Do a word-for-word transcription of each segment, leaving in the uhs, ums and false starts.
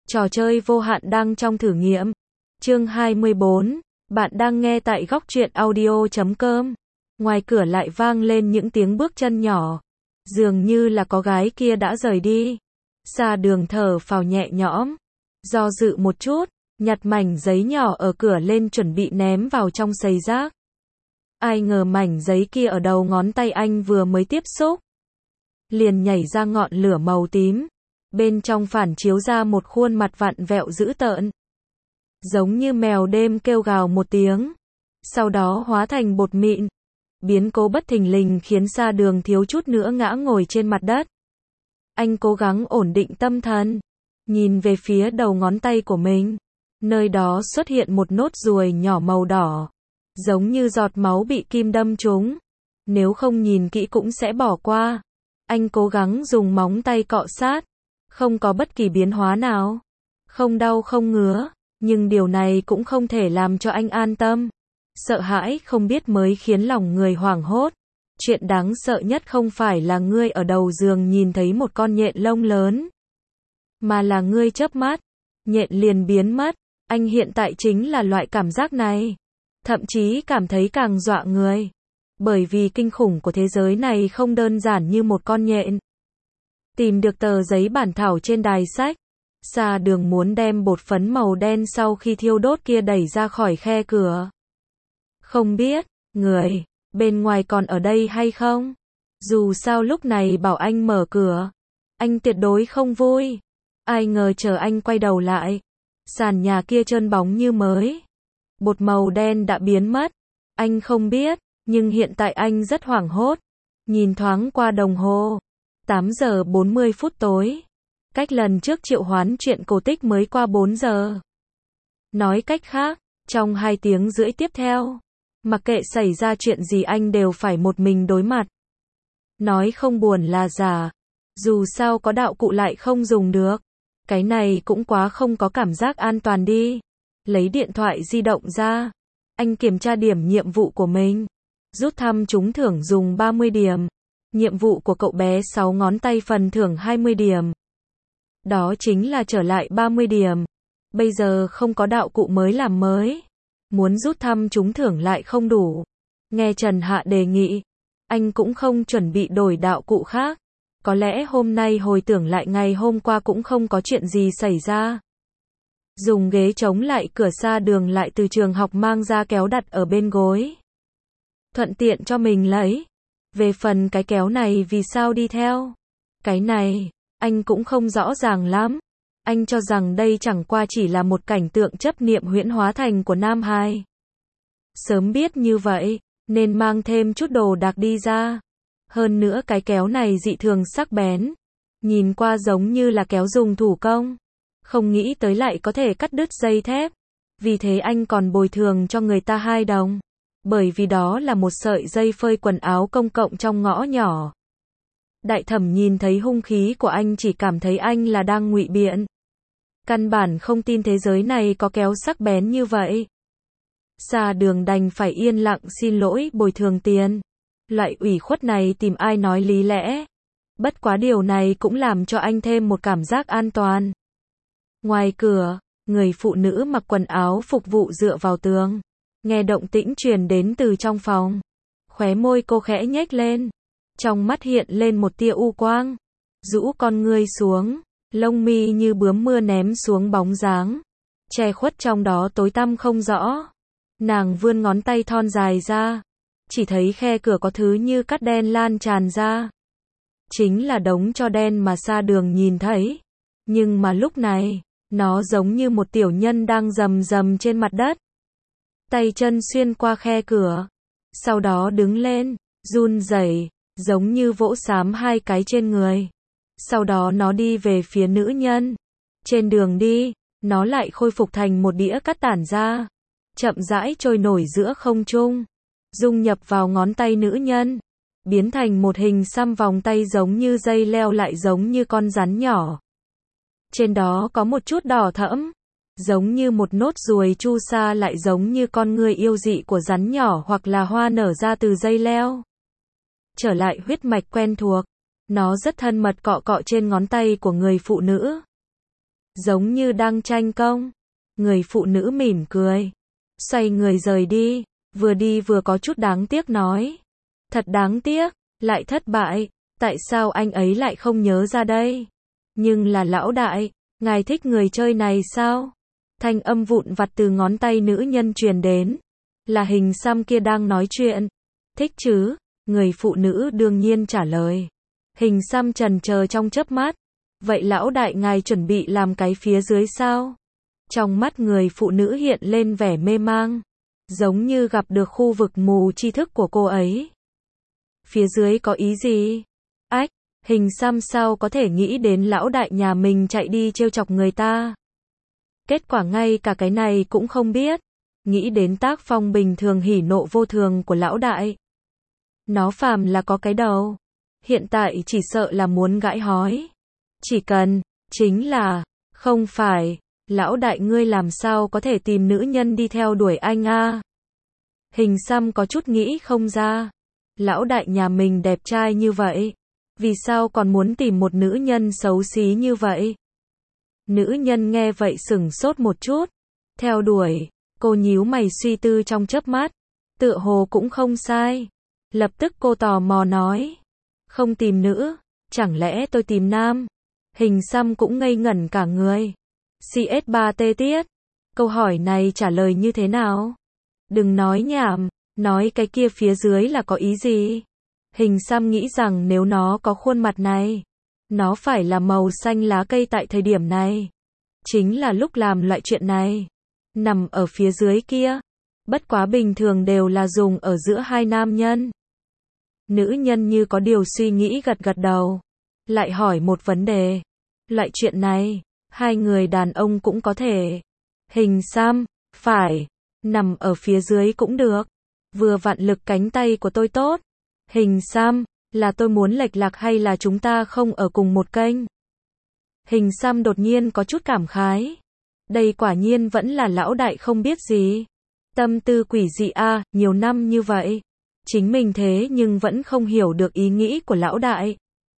Trò chơi vô hạn đang trong thử nghiệm. Chương hai mươi bốn. Bạn đang nghe tại góc truyện audio chấm com. Ngoài cửa lại vang lên những tiếng bước chân nhỏ. Dường như là có gái kia đã rời đi. Sa Đường thở phào nhẹ nhõm. Do dự một chút, nhặt mảnh giấy nhỏ ở cửa lên chuẩn bị ném vào trong sầy rác. Ai ngờ mảnh giấy kia ở đầu ngón tay anh vừa mới tiếp xúc, liền nhảy ra ngọn lửa màu tím. Bên trong phản chiếu ra một khuôn mặt vặn vẹo dữ tợn. Giống như mèo đêm kêu gào một tiếng. Sau đó hóa thành bột mịn. Biến cố bất thình lình khiến Sa Đường thiếu chút nữa ngã ngồi trên mặt đất. Anh cố gắng ổn định tâm thần. Nhìn về phía đầu ngón tay của mình. Nơi đó xuất hiện một nốt ruồi nhỏ màu đỏ. Giống như giọt máu bị kim đâm trúng. Nếu không nhìn kỹ cũng sẽ bỏ qua. Anh cố gắng dùng móng tay cọ sát. Không có bất kỳ biến hóa nào. Không đau không ngứa. Nhưng điều này cũng không thể làm cho anh an tâm. Sợ hãi không biết mới khiến lòng người hoảng hốt. Chuyện đáng sợ nhất không phải là ngươi ở đầu giường nhìn thấy một con nhện lông lớn. Mà là ngươi chớp mắt. Nhện liền biến mất. Anh hiện tại chính là loại cảm giác này. Thậm chí cảm thấy càng dọa người. Bởi vì kinh khủng của thế giới này không đơn giản như một con nhện. Tìm được tờ giấy bản thảo trên đài sách. Sa Đường muốn đem bột phấn màu đen sau khi thiêu đốt kia đẩy ra khỏi khe cửa. Không biết, người bên ngoài còn ở đây hay không? Dù sao lúc này bảo anh mở cửa, anh tuyệt đối không vui. Ai ngờ chờ anh quay đầu lại, sàn nhà kia trơn bóng như mới. Bột màu đen đã biến mất. Anh không biết, nhưng hiện tại anh rất hoảng hốt. Nhìn thoáng qua đồng hồ. tám giờ bốn mươi phút tối. Cách lần trước triệu hoán chuyện cổ tích mới qua bốn giờ. Nói cách khác, trong hai tiếng rưỡi tiếp theo, mặc kệ xảy ra chuyện gì anh đều phải một mình đối mặt. Nói không buồn là giả. Dù sao có đạo cụ lại không dùng được. Cái này cũng quá không có cảm giác an toàn đi. Lấy điện thoại di động ra. Anh kiểm tra điểm nhiệm vụ của mình. Rút thăm trúng thưởng dùng ba mươi điểm. Nhiệm vụ của cậu bé sáu ngón tay phần thưởng hai mươi điểm. Đó chính là trở lại ba mươi điểm. Bây giờ không có đạo cụ mới làm mới. Muốn rút thăm trúng thưởng lại không đủ. Nghe Trần Hạ đề nghị. Anh cũng không chuẩn bị đổi đạo cụ khác. Có lẽ hôm nay hồi tưởng lại ngày hôm qua cũng không có chuyện gì xảy ra. Dùng ghế chống lại cửa Sa Đường lại từ trường học mang ra kéo đặt ở bên gối. Thuận tiện cho mình lấy. Về phần cái kéo này vì sao đi theo? Cái này, anh cũng không rõ ràng lắm. Anh cho rằng đây chẳng qua chỉ là một cảnh tượng chấp niệm huyễn hóa thành của Nam Hải. Sớm biết như vậy, nên mang thêm chút đồ đạc đi ra. Hơn nữa cái kéo này dị thường sắc bén. Nhìn qua giống như là kéo dùng thủ công. Không nghĩ tới lại có thể cắt đứt dây thép. Vì thế anh còn bồi thường cho người ta hai đồng. Bởi vì đó là một sợi dây phơi quần áo công cộng trong ngõ nhỏ. Đại thẩm nhìn thấy hung khí của anh chỉ cảm thấy anh là đang ngụy biện. Căn bản không tin thế giới này có kéo sắc bén như vậy. Sa Đường đành phải yên lặng xin lỗi bồi thường tiền. Loại ủy khuất này tìm ai nói lý lẽ. Bất quá điều này cũng làm cho anh thêm một cảm giác an toàn. Ngoài cửa, người phụ nữ mặc quần áo phục vụ dựa vào tường. Nghe động tĩnh truyền đến từ trong phòng. Khóe môi cô khẽ nhếch lên. Trong mắt hiện lên một tia u quang. Rũ con ngươi xuống. Lông mi như bướm mưa ném xuống bóng dáng. Che khuất trong đó tối tăm không rõ. Nàng vươn ngón tay thon dài ra. Chỉ thấy khe cửa có thứ như cát đen lan tràn ra. Chính là đống tro đen mà Sa Đường nhìn thấy. Nhưng mà lúc này, nó giống như một tiểu nhân đang rầm rầm trên mặt đất. Tay chân xuyên qua khe cửa. Sau đó đứng lên, run rẩy, giống như vỗ xám hai cái trên người. Sau đó nó đi về phía nữ nhân. Trên đường đi, nó lại khôi phục thành một đĩa cát tản ra. Chậm rãi trôi nổi giữa không trung. Dung nhập vào ngón tay nữ nhân. Biến thành một hình xăm vòng tay giống như dây leo lại giống như con rắn nhỏ. Trên đó có một chút đỏ thẫm. Giống như một nốt ruồi chu sa lại giống như con người yêu dị của rắn nhỏ hoặc là hoa nở ra từ dây leo. Trở lại huyết mạch quen thuộc. Nó rất thân mật cọ cọ trên ngón tay của người phụ nữ. giống như đang tranh công. Người phụ nữ mỉm cười, xoay người rời đi, vừa đi vừa có chút đáng tiếc nói. Thật đáng tiếc, lại thất bại, tại sao anh ấy lại không nhớ ra đây? Nhưng là lão đại, ngài thích người chơi này sao? Thanh âm vụn vặt từ ngón tay nữ nhân truyền đến. Là hình xăm kia đang nói chuyện. Thích chứ? Người phụ nữ đương nhiên trả lời. Hình xăm chần chờ trong chớp mắt. Vậy lão đại ngài chuẩn bị làm cái phía dưới sao? Trong mắt người phụ nữ hiện lên vẻ mê mang. Giống như gặp được khu vực mù tri thức của cô ấy. Phía dưới có ý gì? Ách, hình xăm sao có thể nghĩ đến lão đại nhà mình chạy đi trêu chọc người ta? Kết quả ngay cả cái này cũng không biết. Nghĩ đến tác phong bình thường hỉ nộ vô thường của lão đại. Nó phàm là có cái đầu. Hiện tại chỉ sợ là muốn gãi hói. Chỉ cần, chính là, không phải, lão đại ngươi làm sao có thể tìm nữ nhân đi theo đuổi anh a? Hình xăm có chút nghĩ không ra. Lão đại nhà mình đẹp trai như vậy. Vì sao còn muốn tìm một nữ nhân xấu xí như vậy? Nữ nhân nghe vậy sửng sốt một chút. Theo đuổi, cô nhíu mày suy tư trong chớp mắt. Tựa hồ cũng không sai. Lập tức cô tò mò nói. Không tìm nữ, chẳng lẽ tôi tìm nam? Hình xăm cũng ngây ngẩn cả người. xê ét ba tê tiết. Câu hỏi này trả lời như thế nào? Đừng nói nhảm, nói cái kia phía dưới là có ý gì? Hình xăm nghĩ rằng nếu nó có khuôn mặt này, nó phải là màu xanh lá cây tại thời điểm này. Chính là lúc làm loại chuyện này. Nằm ở phía dưới kia. Bất quá bình thường đều là dùng ở giữa hai nam nhân. Nữ nhân như có điều suy nghĩ gật gật đầu. Lại hỏi một vấn đề. Loại chuyện này, hai người đàn ông cũng có thể. Hình xăm, phải, nằm ở phía dưới cũng được. Vừa vặn lực cánh tay của tôi tốt. Hình xăm, là tôi muốn lệch lạc hay là chúng ta không ở cùng một kênh? Hình xăm đột nhiên có chút cảm khái. Đây quả nhiên vẫn là lão đại không biết gì. Tâm tư quỷ dị a, nhiều năm như vậy. Chính mình thế nhưng vẫn không hiểu được ý nghĩ của lão đại.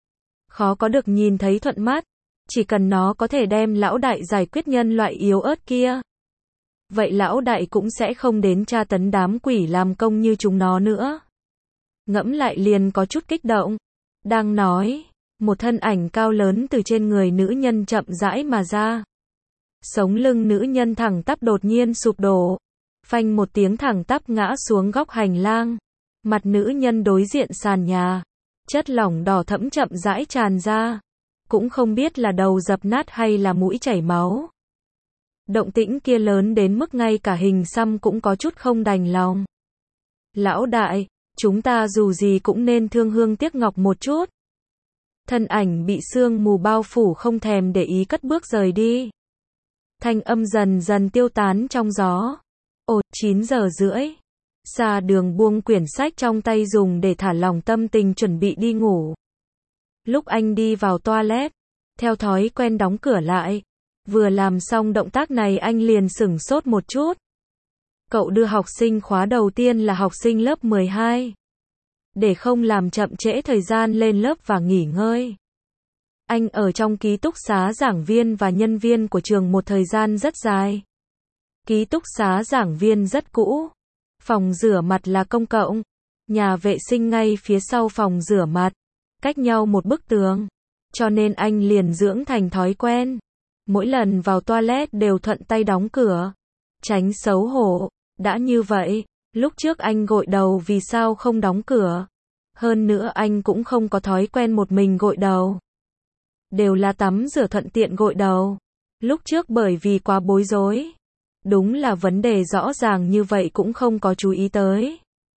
Khó có được nhìn thấy thuận mắt. Chỉ cần nó có thể đem lão đại giải quyết nhân loại yếu ớt kia. Vậy lão đại cũng sẽ không đến tra tấn đám quỷ làm công như chúng nó nữa. Ngẫm lại liền có chút kích động. Đang nói, một thân ảnh cao lớn từ trên người nữ nhân chậm rãi mà ra. Sống lưng nữ nhân thẳng tắp đột nhiên sụp đổ. Phanh một tiếng thẳng tắp ngã xuống góc hành lang. Mặt nữ nhân đối diện sàn nhà. Chất lỏng đỏ thẫm chậm rãi tràn ra. Cũng không biết là đầu dập nát hay là mũi chảy máu. Động tĩnh kia lớn đến mức ngay cả hình xăm cũng có chút không đành lòng. Lão đại, chúng ta dù gì cũng nên thương hương tiếc ngọc một chút. Thân ảnh bị sương mù bao phủ không thèm để ý cất bước rời đi. Thanh âm dần dần tiêu tán trong gió. Ồ, chín giờ rưỡi. Xa đường buông quyển sách trong tay dùng để thả lỏng tâm tình chuẩn bị đi ngủ. Lúc anh đi vào toilet, theo thói quen đóng cửa lại. Vừa làm xong động tác này anh liền sửng sốt một chút. Cậu đưa học sinh khóa đầu tiên là học sinh lớp mười hai. Để không làm chậm trễ thời gian lên lớp và nghỉ ngơi. Anh ở trong ký túc xá giảng viên và nhân viên của trường một thời gian rất dài. Ký túc xá giảng viên rất cũ. Phòng rửa mặt là công cộng. Nhà vệ sinh ngay phía sau phòng rửa mặt. Cách nhau một bức tường. Cho nên anh liền dưỡng thành thói quen. Mỗi lần vào toilet đều thuận tay đóng cửa. Tránh xấu hổ. Đã như vậy, lúc trước anh gội đầu vì sao không đóng cửa. Hơn nữa anh cũng không có thói quen một mình gội đầu. Đều là tắm rửa thuận tiện gội đầu. Lúc trước bởi vì quá bối rối. Đúng là vấn đề rõ ràng như vậy cũng không có chú ý tới.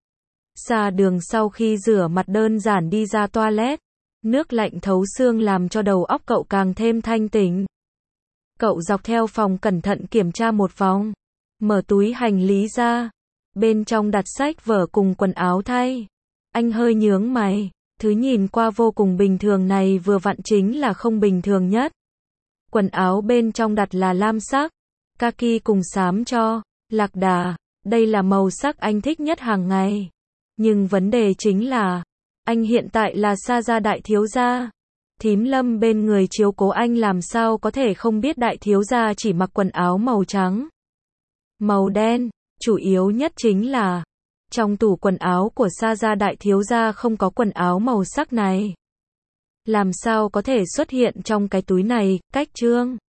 Xa đường sau khi rửa mặt đơn giản đi ra toilet. Nước lạnh thấu xương làm cho đầu óc cậu càng thêm thanh tỉnh. Cậu dọc theo phòng cẩn thận kiểm tra một vòng. Mở túi hành lý ra. Bên trong đặt sách vở cùng quần áo thay. Anh hơi nhướng mày. Thứ nhìn qua vô cùng bình thường này vừa vặn chính là không bình thường nhất. Quần áo bên trong đặt là lam sắc. Kaki cùng xám cho. Lạc đà. Đây là màu sắc anh thích nhất hàng ngày. Nhưng vấn đề chính là. Anh hiện tại là Sa gia đại thiếu gia. Thím Lâm bên người chiếu cố anh làm sao có thể không biết đại thiếu gia chỉ mặc quần áo màu trắng, màu đen, chủ yếu nhất chính là trong tủ quần áo của Sa gia đại thiếu gia không có quần áo màu sắc này. Làm sao có thể xuất hiện trong cái túi này, cách Trương